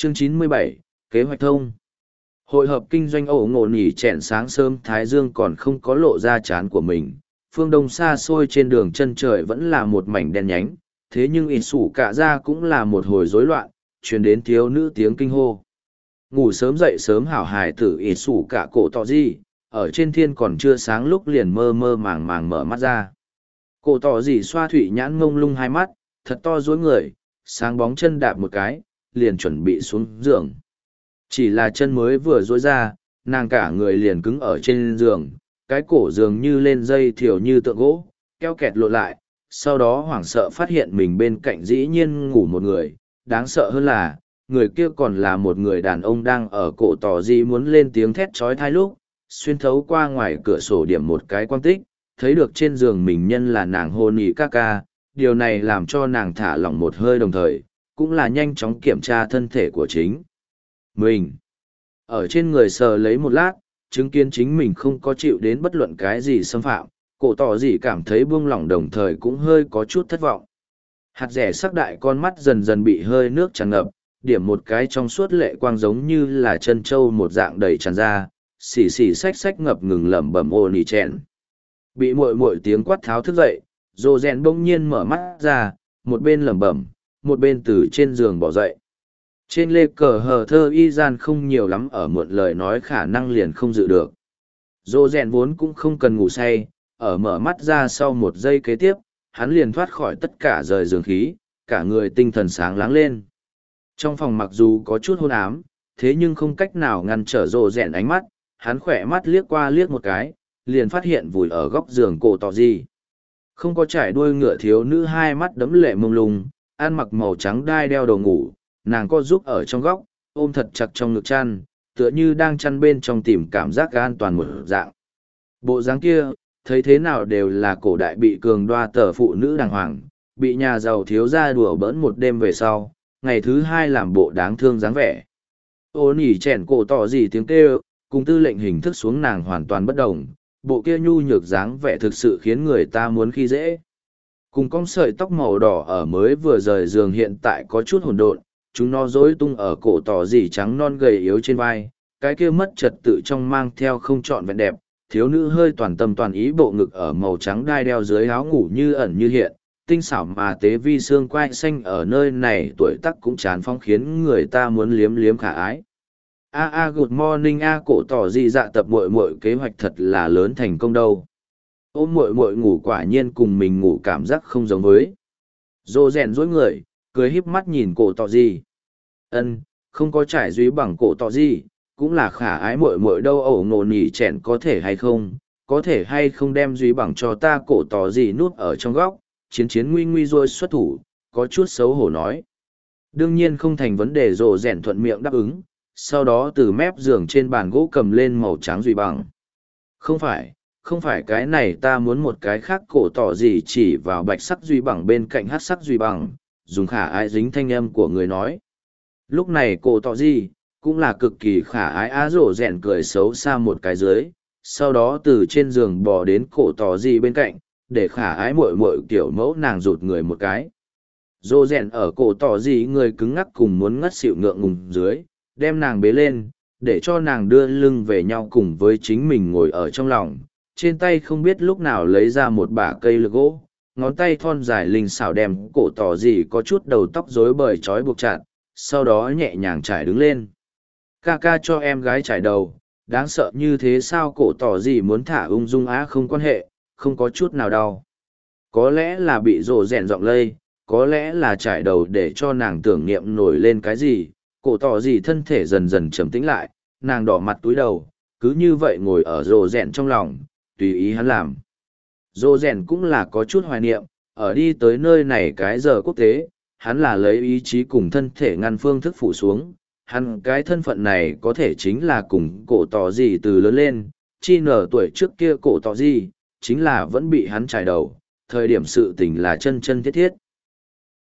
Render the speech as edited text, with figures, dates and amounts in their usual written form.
Chương 97, Kế hoạch thông. Hội hợp kinh doanh ổ ngộ nỉ chẹn sáng sớm Thái Dương còn không có lộ ra chán của mình. Phương đông xa xôi trên đường chân trời vẫn là một mảnh đen nhánh, thế nhưng ít sủ cả ra cũng là một hồi rối loạn, truyền đến thiếu nữ tiếng kinh hô. Ngủ sớm dậy sớm hảo hài tử ít sủ cả cổ tỏ gì, ở trên thiên còn chưa sáng lúc liền mơ mơ màng màng mở mắt ra. Cổ tỏ gì xoa thủy nhãn ngông lung hai mắt, thật to dối người, sáng bóng chân đạp một cái, liền chuẩn bị xuống giường. Chỉ là chân mới vừa dối ra, nàng cả người liền cứng ở trên giường, cái cổ giường như lên dây thiểu như tượng gỗ, keo kẹt lộ lại, sau đó hoảng sợ phát hiện mình bên cạnh dĩ nhiên ngủ một người, đáng sợ hơn là, người kia còn là một người đàn ông đang ở cổ tỏ gì muốn lên tiếng thét trói thai lúc, xuyên thấu qua ngoài cửa sổ điểm một cái quang tích, thấy được trên giường mình nhân là nàng hôn ý ca ca, điều này làm cho nàng thả lỏng một hơi đồng thời, cũng là nhanh chóng kiểm tra thân thể của chính mình. Ở trên người sờ lấy một lát, chứng kiến chính mình không có chịu đến bất luận cái gì xâm phạm, cổ tỏ gì cảm thấy buông lỏng đồng thời cũng hơi có chút thất vọng. Hạt rẻ sắc đại con mắt dần dần bị hơi nước tràn ngập, điểm một cái trong suốt lệ quang giống như là chân trâu một dạng đầy tràn ra, xì xì xách xách ngập ngừng lẩm bẩm ô nỉ chèn. Bị muội muội tiếng quát tháo thức dậy, rồ rèn bỗng nhiên mở mắt ra, một bên lẩm bẩm, một bên từ trên giường bỏ dậy. Trên lê cờ hờ thơ y gian không nhiều lắm ở mượn lời nói khả năng liền không dự được. Rồ rèn vốn cũng không cần ngủ say, ở mở mắt ra sau một giây kế tiếp, hắn liền thoát khỏi tất cả rời giường khí, cả người tinh thần sáng láng lên. Trong phòng mặc dù có chút hôn ám, thế nhưng không cách nào ngăn trở rồ rèn ánh mắt, hắn khỏe mắt liếc qua liếc một cái, liền phát hiện vùi ở góc giường cổ tỏ gì. Không có trải đuôi ngựa thiếu nữ hai mắt đẫm lệ mông lung, ăn mặc màu trắng đai đeo đồ ngủ, nàng co giúp ở trong góc, ôm thật chặt trong ngực chăn, tựa như đang chăn bên trong tìm cảm giác an toàn một dạng. Bộ dáng kia, thấy thế nào đều là cổ đại bị cường đoa tờ phụ nữ đàng hoàng, bị nhà giàu thiếu gia đùa bỡn một đêm về sau, ngày thứ hai làm bộ đáng thương dáng vẻ. Ô nỉ chèn cổ tỏ gì tiếng kêu, cùng tư lệnh hình thức xuống nàng hoàn toàn bất đồng, bộ kia nhu nhược dáng vẻ thực sự khiến người ta muốn khi dễ. Cùng con sợi tóc màu đỏ ở mới vừa rời giường hiện tại có chút hỗn độn, chúng nó rối tung ở cổ tỏ gì trắng non gầy yếu trên vai, cái kia mất trật tự trong mang theo không trọn vẹn đẹp, thiếu nữ hơi toàn tâm toàn ý bộ ngực ở màu trắng đai đeo dưới áo ngủ như ẩn như hiện, tinh xảo mà tế vi xương quai xanh ở nơi này tuổi tác cũng chán phong khiến người ta muốn liếm liếm khả ái. Good morning cổ tỏ gì dạ tập muội muội kế hoạch thật là lớn thành công đâu. Ôm muội muội ngủ quả nhiên cùng mình ngủ cảm giác không giống với. Dô rèn dối người, cười híp mắt nhìn cổ tỏ gì. Không có trải duy bằng cổ tỏ gì, cũng là khả ái muội muội đâu ổ ngộ nỉ chèn có thể hay không đem duy bằng cho ta cổ tỏ gì nút ở trong góc, chiến nguy nguy rồi xuất thủ, có chút xấu hổ nói. Đương nhiên không thành vấn đề rồ rèn thuận miệng đáp ứng, sau đó từ mép giường trên bàn gỗ cầm lên màu trắng duy bằng. Không phải cái này ta muốn một cái khác cổ tỏ gì chỉ vào bạch sắc duy bằng bên cạnh hát sắc duy bằng, dùng khả ái dính thanh âm của người nói. Lúc này cổ tỏ gì, cũng là cực kỳ khả ái rồ rèn cười xấu xa một cái dưới, sau đó từ trên giường bò đến cổ tỏ gì bên cạnh, để khả ái muội muội kiểu mẫu nàng rụt người một cái. Rồ rèn ở cổ tỏ gì người cứng ngắc cùng muốn ngất xỉu ngượng ngùng dưới, đem nàng bế lên, để cho nàng đưa lưng về nhau cùng với chính mình ngồi ở trong lòng. Trên tay không biết lúc nào lấy ra một bả cây lược gỗ, ngón tay thon dài linh xảo đem cổ tỏ gì có chút đầu tóc rối bời trói buộc chặt, sau đó nhẹ nhàng trải đứng lên. Ca ca cho em gái trải đầu, đáng sợ như thế sao cổ tỏ gì muốn thả ung dung không quan hệ, không có chút nào đau. Có lẽ là bị rồ rèn giọng lây, có lẽ là trải đầu để cho nàng tưởng niệm nổi lên cái gì, cổ tỏ gì thân thể dần dần trầm tĩnh lại, nàng đỏ mặt túi đầu, cứ như vậy ngồi ở rồ rèn trong lòng, tùy ý hắn làm. Rồ rèn cũng là có chút hoài niệm, ở đi tới nơi này cái giờ quốc tế, hắn là lấy ý chí cùng thân thể ngăn phương thức phủ xuống, hắn cái thân phận này có thể chính là cùng cổ tỏ gì từ lớn lên, chi nở tuổi trước kia cổ tỏ gì, chính là vẫn bị hắn trải đầu, thời điểm sự tình là chân chân thiết thiết.